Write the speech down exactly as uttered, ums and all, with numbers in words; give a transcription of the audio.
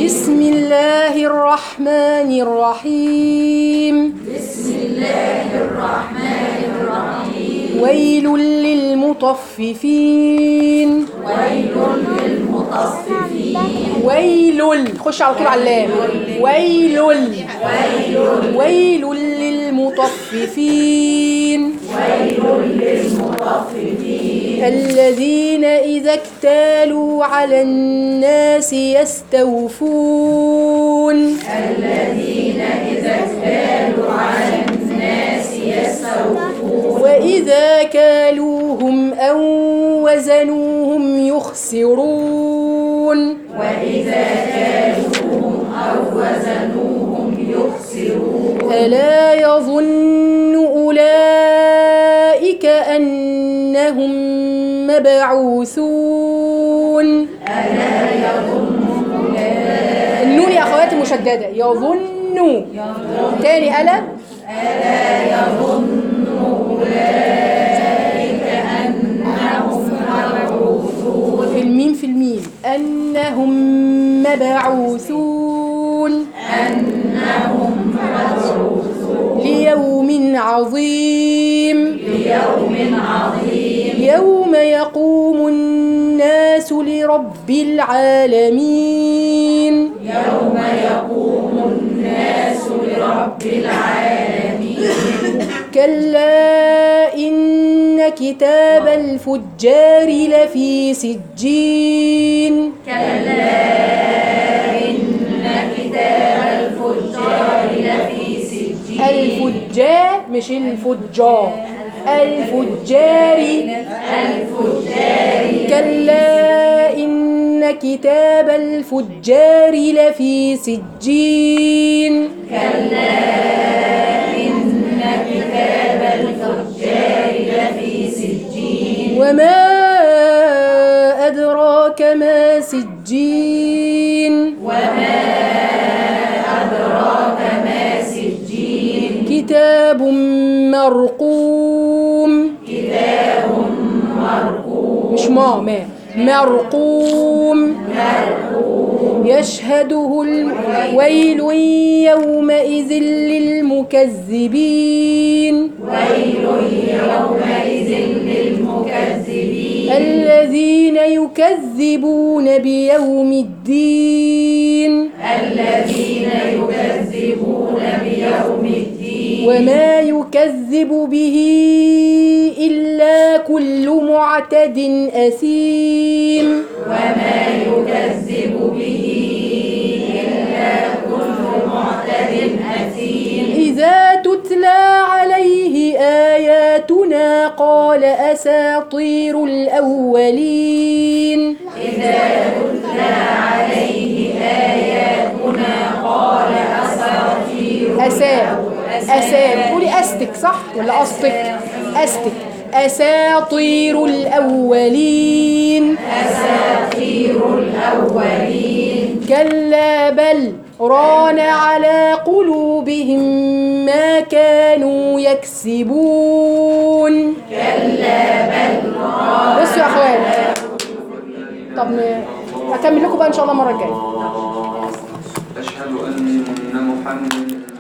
بسم الله الرحمن الرحيم. بسم الله الرحمن الرحيم. ويل للمطففين. ويل للمطففين. ويل، خش على طول على اللام. ويل ويل ويل للمطففين. ويل للمطففين. الذين إذا اكتالوا على الناس يستوفون. الذين إذا اكتالوا على الناس يستوفون. وإذا كالوهم أو وزنوهم يخسرون. وإذا كالوهم أو وزنوهم يخسرون. ألا يظن أولئك أنهم مبعوثون. ألا يظن أولئك. النون يا أخواتي مشددة. يظن تاني. ألا ألا يظن أولئك أنهم مبعوثون. في الميم في الميم أنهم مبعوثون. أنهم مبعوثون. ليوم عظيم. ليوم عظيم. يوم يقوم الناس لرب العالمين. يوم يقوم الناس لرب العالمين. كلا إن كتاب الفجار لفي سجين. كلا إن كتاب الفجار لفي سجين. الفجار مش الفجار. الفجار. الفجار. كلا إن كتاب الفجار لفي سجين. كلا إن كتاب الفجار لفي سجين. وما أدراك ما سجين. وما أدراك ما سجين. كتاب مرقوم. كتاب مرقوم. مش ما ما مرقوم. مرقوم. يشهده الويل يومئذ للمكذبين. ويل يومئذ للمكذبين. الذين يكذبون بيوم الدين. الذين يكذبون بيوم الدين. وما يكذب به إلا كل معتد أثيم. وما يكذب به إلا كل معتد أثيم. إذا تتلى عليه آياتنا قال أساطير الأولين. إذا تتلى عليه آياتنا قال أساطير أسا أسا تقولي أستك صح ولا أسطك؟ أستك. أساطير الأولين. أساطير الأولين. كلا بل ران على قلوبهم ما كانوا يكسبون. كلا بل ران. بصوا يا أخوان، طب أكمل لكم بقى إن شاء الله المرة الجاية. أشهد أن محمد